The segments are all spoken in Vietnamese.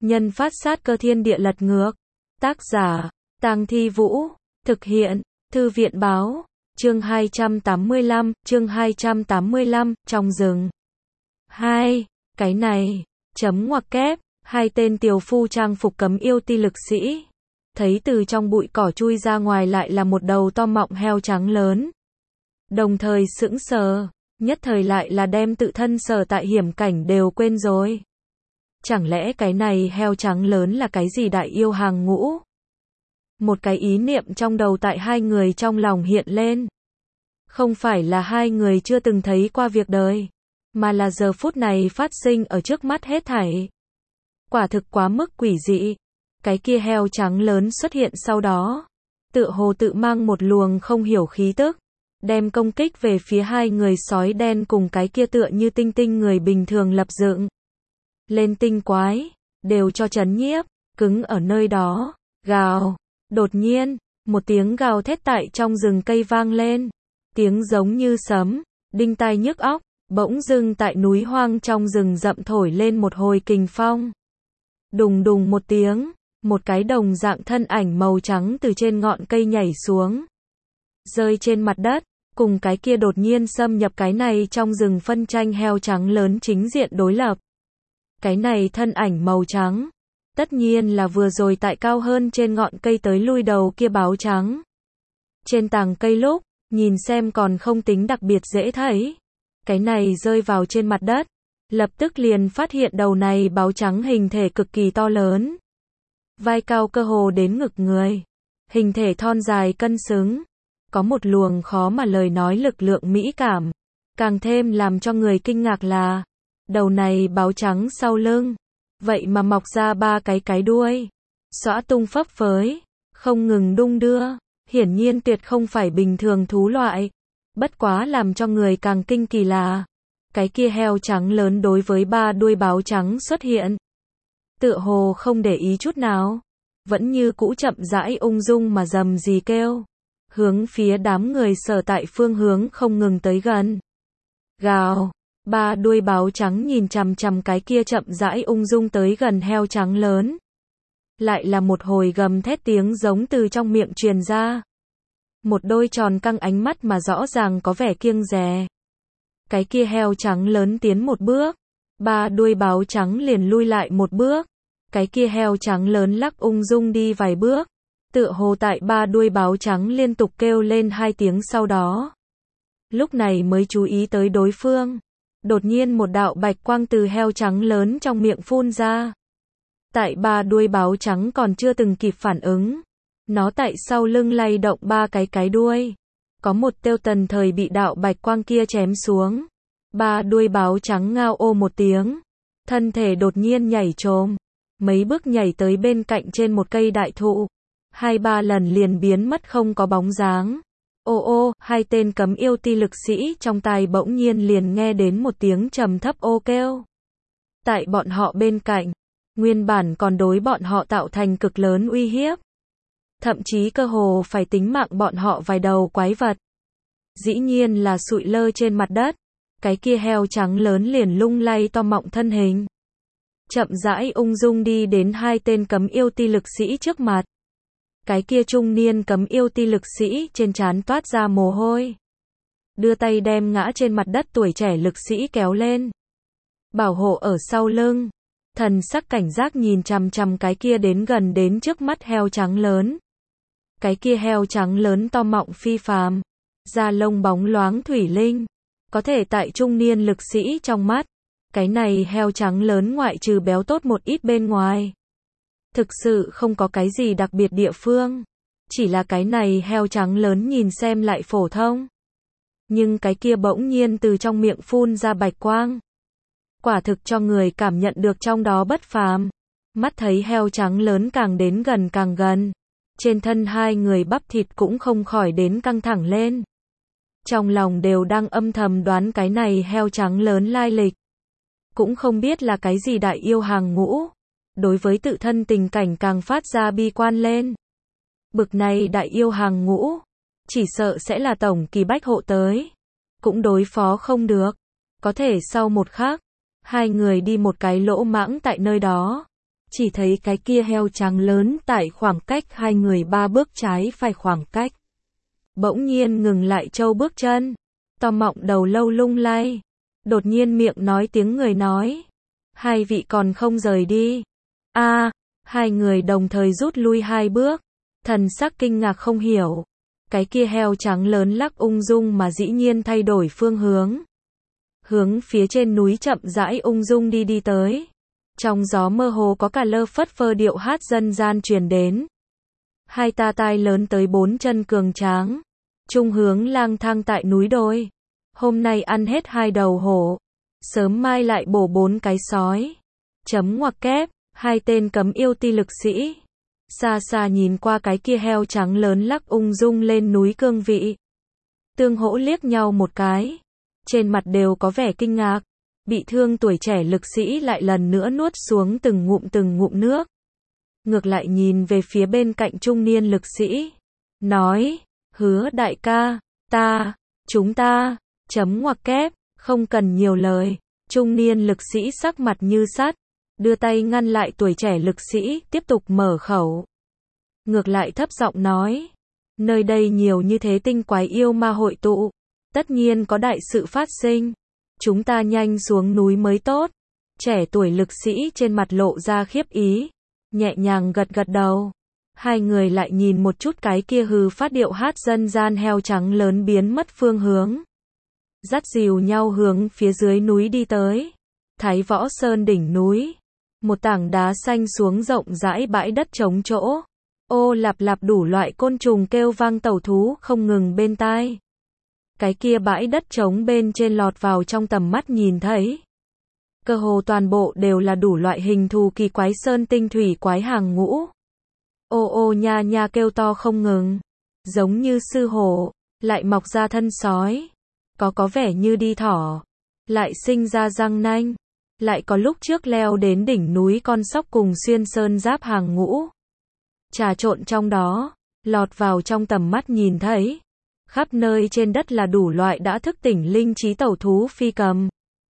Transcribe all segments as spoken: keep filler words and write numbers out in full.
nhân phát sát cơ thiên địa lật ngược. Tác giả, Tang Thi Vũ. Thực hiện, Thư viện báo. Chương hai trăm tám mươi lăm, chương hai trăm tám mươi lăm, trong rừng. hai. Cái này, chấm ngoặc kép, hai tên tiều phu trang phục cấm yêu ti lực sĩ. Thấy từ trong bụi cỏ chui ra ngoài lại là một đầu to mọng heo trắng lớn. Đồng thời sững sờ, nhất thời lại là đem tự thân sở tại hiểm cảnh đều quên rồi. Chẳng lẽ cái này heo trắng lớn là cái gì đại yêu hàng ngũ? Một cái ý niệm trong đầu tại hai người trong lòng hiện lên. Không phải là hai người chưa từng thấy qua việc đời, mà là giờ phút này phát sinh ở trước mắt hết thảy. Quả thực quá mức quỷ dị. Cái kia heo trắng lớn xuất hiện sau đó, tựa hồ tự mang một luồng không hiểu khí tức, đem công kích về phía hai người sói đen cùng cái kia tựa như tinh tinh người bình thường lập dựng lên tinh quái, đều cho chấn nhiếp, cứng ở nơi đó. Gào. Đột nhiên, một tiếng gào thét tại trong rừng cây vang lên, tiếng giống như sấm, đinh tai nhức óc, bỗng dưng tại núi hoang trong rừng rậm thổi lên một hồi kình phong. Đùng đùng một tiếng, một cái đồng dạng thân ảnh màu trắng từ trên ngọn cây nhảy xuống, rơi trên mặt đất, cùng cái kia đột nhiên xâm nhập cái này trong rừng phân tranh heo trắng lớn chính diện đối lập. Cái này thân ảnh màu trắng, tất nhiên là vừa rồi tại cao hơn trên ngọn cây tới lui đầu kia báo trắng. Trên tàng cây lúc, nhìn xem còn không tính đặc biệt dễ thấy. Cái này rơi vào trên mặt đất, lập tức liền phát hiện đầu này báo trắng hình thể cực kỳ to lớn. Vai cao cơ hồ đến ngực người. Hình thể thon dài cân xứng. Có một luồng khó mà lời nói lực lượng mỹ cảm. Càng thêm làm cho người kinh ngạc là, đầu này báo trắng sau lưng, vậy mà mọc ra ba cái cái đuôi, xõa tung phấp phới, không ngừng đung đưa, hiển nhiên tuyệt không phải bình thường thú loại. Bất quá làm cho người càng kinh kỳ là, cái kia heo trắng lớn đối với ba đuôi báo trắng xuất hiện, tựa hồ không để ý chút nào, vẫn như cũ chậm rãi ung dung mà rầm rì kêu, hướng phía đám người sở tại phương hướng không ngừng tới gần. Gào. Ba đuôi báo trắng nhìn chằm chằm cái kia chậm rãi ung dung tới gần heo trắng lớn. Lại là một hồi gầm thét tiếng giống từ trong miệng truyền ra. Một đôi tròn căng ánh mắt mà rõ ràng có vẻ kiêng dè. Cái kia heo trắng lớn tiến một bước, ba đuôi báo trắng liền lui lại một bước. Cái kia heo trắng lớn lắc ung dung đi vài bước, tựa hồ tại ba đuôi báo trắng liên tục kêu lên hai tiếng sau đó. Lúc này mới chú ý tới đối phương. Đột nhiên một đạo bạch quang từ heo trắng lớn trong miệng phun ra. Tại ba đuôi báo trắng còn chưa từng kịp phản ứng, nó tại sau lưng lay động ba cái cái đuôi. Có một têu tần thời bị đạo bạch quang kia chém xuống. Ba đuôi báo trắng ngao ô một tiếng, thân thể đột nhiên nhảy chồm, mấy bước nhảy tới bên cạnh trên một cây đại thụ, hai ba lần liền biến mất không có bóng dáng. Ô ô, hai tên cấm yêu ti lực sĩ trong tai bỗng nhiên liền nghe đến một tiếng trầm thấp ô kêu. Tại bọn họ bên cạnh, nguyên bản còn đối bọn họ tạo thành cực lớn uy hiếp. Thậm chí cơ hồ phải tính mạng bọn họ vài đầu quái vật. Dĩ nhiên là sụi lơ trên mặt đất, cái kia heo trắng lớn liền lung lay to mọng thân hình. Chậm rãi ung dung đi đến hai tên cấm yêu ti lực sĩ trước mặt. Cái kia trung niên cấm yêu ti lực sĩ trên trán toát ra mồ hôi. Đưa tay đem ngã trên mặt đất tuổi trẻ lực sĩ kéo lên. Bảo hộ ở sau lưng. Thần sắc cảnh giác nhìn chằm chằm cái kia đến gần đến trước mắt heo trắng lớn. Cái kia heo trắng lớn to mọng phi phàm. Da lông bóng loáng thủy linh. Có thể tại trung niên lực sĩ trong mắt. Cái này heo trắng lớn ngoại trừ béo tốt một ít bên ngoài. Thực sự không có cái gì đặc biệt địa phương. Chỉ là cái này heo trắng lớn nhìn xem lại phổ thông. Nhưng cái kia bỗng nhiên từ trong miệng phun ra bạch quang. Quả thực cho người cảm nhận được trong đó bất phàm. Mắt thấy heo trắng lớn càng đến gần càng gần. Trên thân hai người bắp thịt cũng không khỏi đến căng thẳng lên. Trong lòng đều đang âm thầm đoán cái này heo trắng lớn lai lịch. Cũng không biết là cái gì đại yêu hàng ngũ. Đối với tự thân tình cảnh càng phát ra bi quan lên. Bực này đại yêu hàng ngũ, chỉ sợ sẽ là tổng kỳ bách hộ tới. Cũng đối phó không được. Có thể sau một khắc, hai người đi một cái lỗ mãng tại nơi đó. Chỉ thấy cái kia heo trắng lớn tại khoảng cách hai người ba bước trái phải khoảng cách. Bỗng nhiên ngừng lại trâu bước chân. To mọng đầu lâu lung lay. Đột nhiên miệng nói tiếng người nói. Hai vị còn không rời đi. A, hai người đồng thời rút lui hai bước. Thần sắc kinh ngạc không hiểu. Cái kia heo trắng lớn lắc ung dung mà dĩ nhiên thay đổi phương hướng. Hướng phía trên núi chậm rãi ung dung đi đi tới. Trong gió mơ hồ có cả lơ phất phơ điệu hát dân gian truyền đến. Hai ta tai lớn tới bốn chân cường tráng. Trung hướng lang thang tại núi đồi. Hôm nay ăn hết hai đầu hổ. Sớm mai lại bổ bốn cái sói. Chấm ngoặc kép, hai tên cấm yêu ti lực sĩ. Xa xa nhìn qua cái kia heo trắng lớn lắc ung dung lên núi cương vị. Tương hỗ liếc nhau một cái. Trên mặt đều có vẻ kinh ngạc. Bị thương tuổi trẻ lực sĩ lại lần nữa nuốt xuống từng ngụm từng ngụm nước. Ngược lại nhìn về phía bên cạnh trung niên lực sĩ. Nói, hứa đại ca, ta, chúng ta, chấm ngoặc kép, không cần nhiều lời. Trung niên lực sĩ sắc mặt như sắt. Đưa tay ngăn lại tuổi trẻ lực sĩ, tiếp tục mở khẩu. Ngược lại thấp giọng nói. Nơi đây nhiều như thế tinh quái yêu ma hội tụ. Tất nhiên có đại sự phát sinh. Chúng ta nhanh xuống núi mới tốt. Trẻ tuổi lực sĩ trên mặt lộ ra khiếp ý. Nhẹ nhàng gật gật đầu. Hai người lại nhìn một chút cái kia hừ phát điệu hát dân gian heo trắng lớn biến mất phương hướng. Dắt dìu nhau hướng phía dưới núi đi tới. Thái Võ Sơn đỉnh núi. Một tảng đá xanh xuống rộng rãi bãi đất trống chỗ. Ô lạp lạp đủ loại côn trùng kêu vang tẩu thú không ngừng bên tai. Cái kia bãi đất trống bên trên lọt vào trong tầm mắt nhìn thấy. Cơ hồ toàn bộ đều là đủ loại hình thù kỳ quái sơn tinh thủy quái hàng ngũ. Ô ô nha nha kêu to không ngừng. Giống như sư hổ, lại mọc ra thân sói. Có có vẻ như đi thỏ. Lại sinh ra răng nanh. Lại có lúc trước leo đến đỉnh núi con sóc cùng xuyên sơn giáp hàng ngũ. Trà trộn trong đó, lọt vào trong tầm mắt nhìn thấy. Khắp nơi trên đất là đủ loại đã thức tỉnh linh trí tẩu thú phi cầm.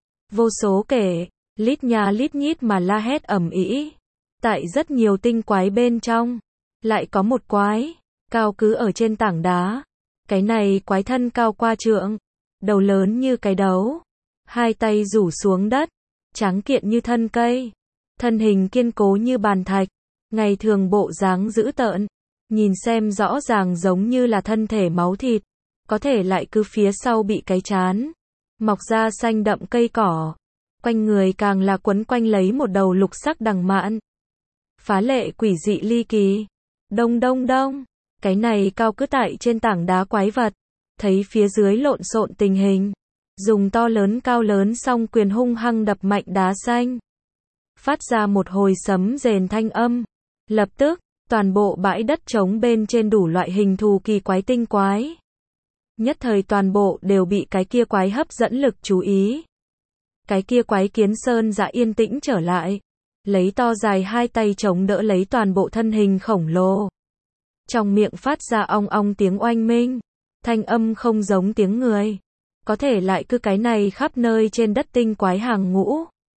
Vô số kể, lít nha lít nhít mà la hét ầm ĩ. Tại rất nhiều tinh quái bên trong, lại có một quái, cao cứ ở trên tảng đá. Cái này quái thân cao qua trượng, đầu lớn như cái đấu, hai tay rủ xuống đất, trắng kiện như thân cây, thân hình kiên cố như bàn thạch, ngày thường bộ dáng dữ tợn, nhìn xem rõ ràng giống như là thân thể máu thịt, có thể lại cứ phía sau bị cái chán, mọc ra xanh đậm cây cỏ, quanh người càng là quấn quanh lấy một đầu lục sắc đằng mạn. Phá lệ quỷ dị ly kỳ. Đông đông đông, cái này cao cứ tại trên tảng đá quái vật, thấy phía dưới lộn xộn tình hình, dùng to lớn cao lớn song quyền hung hăng đập mạnh đá xanh, phát ra một hồi sấm rền thanh âm. Lập tức, toàn bộ bãi đất trống bên trên đủ loại hình thù kỳ quái tinh quái. Nhất thời toàn bộ đều bị cái kia quái hấp dẫn lực chú ý. Cái kia quái kiến sơn dạ yên tĩnh trở lại, lấy to dài hai tay chống đỡ lấy toàn bộ thân hình khổng lồ. Trong miệng phát ra ong ong tiếng oanh minh, thanh âm không giống tiếng người. Có thể lại cứ cái này khắp nơi trên đất tinh quái hàng ngũ.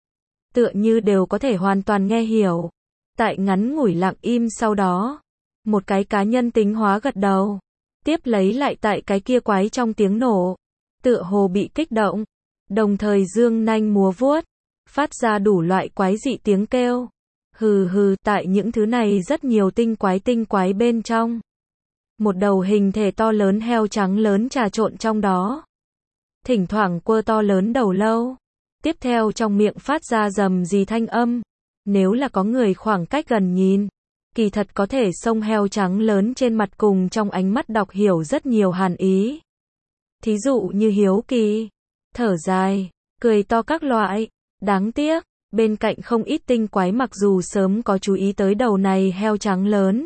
Tựa như đều có thể hoàn toàn nghe hiểu. Tại ngắn ngủi lặng im sau đó, một cái cá nhân tính hóa gật đầu. Tiếp lấy lại tại cái kia quái trong tiếng nổ, tựa hồ bị kích động, đồng thời dương nanh múa vuốt, phát ra đủ loại quái dị tiếng kêu. Hừ hừ, tại những thứ này rất nhiều tinh quái tinh quái bên trong. Một đầu hình thể to lớn heo trắng lớn trà trộn trong đó. Thỉnh thoảng quơ to lớn đầu lâu. Tiếp theo trong miệng phát ra rầm rì thanh âm. Nếu là có người khoảng cách gần nhìn, kỳ thật có thể xông heo trắng lớn trên mặt cùng trong ánh mắt đọc hiểu rất nhiều hàn ý. Thí dụ như hiếu kỳ, thở dài, cười to các loại. Đáng tiếc, bên cạnh không ít tinh quái mặc dù sớm có chú ý tới đầu này heo trắng lớn,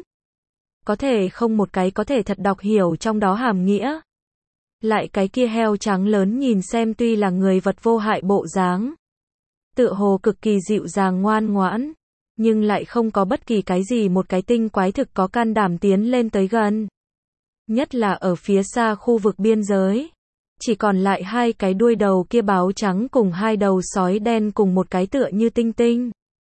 có thể không một cái có thể thật đọc hiểu trong đó hàm nghĩa. Lại cái kia heo trắng lớn nhìn xem tuy là người vật vô hại bộ dáng, tựa hồ cực kỳ dịu dàng ngoan ngoãn, nhưng lại không có bất kỳ cái gì một cái tinh quái thực có can đảm tiến lên tới gần. Nhất là ở phía xa khu vực biên giới, chỉ còn lại hai cái đuôi đầu kia báo trắng cùng hai đầu sói đen cùng một cái tựa như tinh tinh.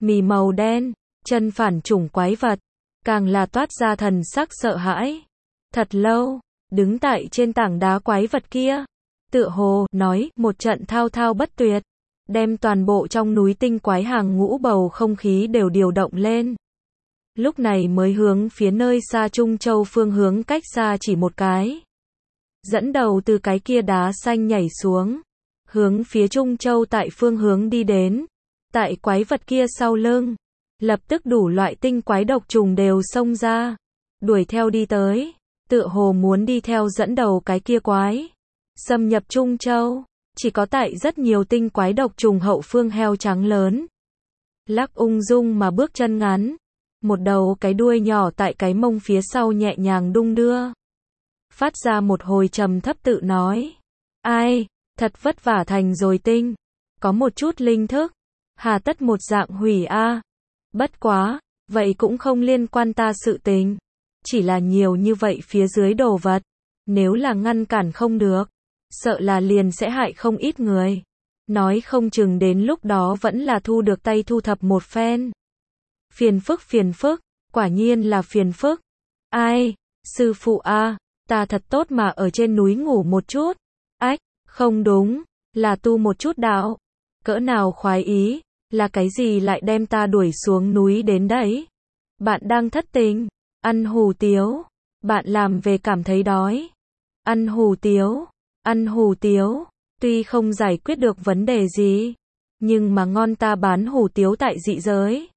mì màu đen, chân phản chủng quái vật, càng là toát ra thần sắc sợ hãi. Thật lâu, đứng tại trên tảng đá quái vật kia, tựa hồ, nói, một trận thao thao bất tuyệt, đem toàn bộ trong núi tinh quái hàng ngũ bầu không khí đều điều động lên. Lúc này mới hướng phía nơi xa Trung Châu phương hướng cách xa chỉ một cái. Dẫn đầu từ cái kia đá xanh nhảy xuống, hướng phía Trung Châu tại phương hướng đi đến. Tại quái vật kia sau lưng, lập tức đủ loại tinh quái độc trùng đều xông ra, đuổi theo đi tới, tựa hồ muốn đi theo dẫn đầu cái kia quái. Xâm nhập Trung Châu, chỉ có tại rất nhiều tinh quái độc trùng hậu phương heo trắng lớn. Lắc ung dung mà bước chân ngắn, một đầu cái đuôi nhỏ tại cái mông phía sau nhẹ nhàng đung đưa. Phát ra một hồi trầm thấp tự nói. Ai, thật vất vả thành rồi tinh. Có một chút linh thức. Hà tất một dạng hủy a. Bất quá, vậy cũng không liên quan ta sự tình. Chỉ là nhiều như vậy phía dưới đồ vật. Nếu là ngăn cản không được, sợ là liền sẽ hại không ít người. Nói không chừng đến lúc đó vẫn là thu được tay thu thập một phen. Phiền phức phiền phức, quả nhiên là phiền phức. Ai, sư phụ a, ta thật tốt mà ở trên núi ngủ một chút. Ách, không đúng, là tu một chút đạo. Cỡ nào khoái ý, là cái gì lại đem ta đuổi xuống núi đến đấy? Bạn đang thất tình, ăn hủ tiếu, bạn làm về cảm thấy đói. Ăn hủ tiếu, ăn hủ tiếu, tuy không giải quyết được vấn đề gì, nhưng mà ngon ta bán hủ tiếu tại dị giới.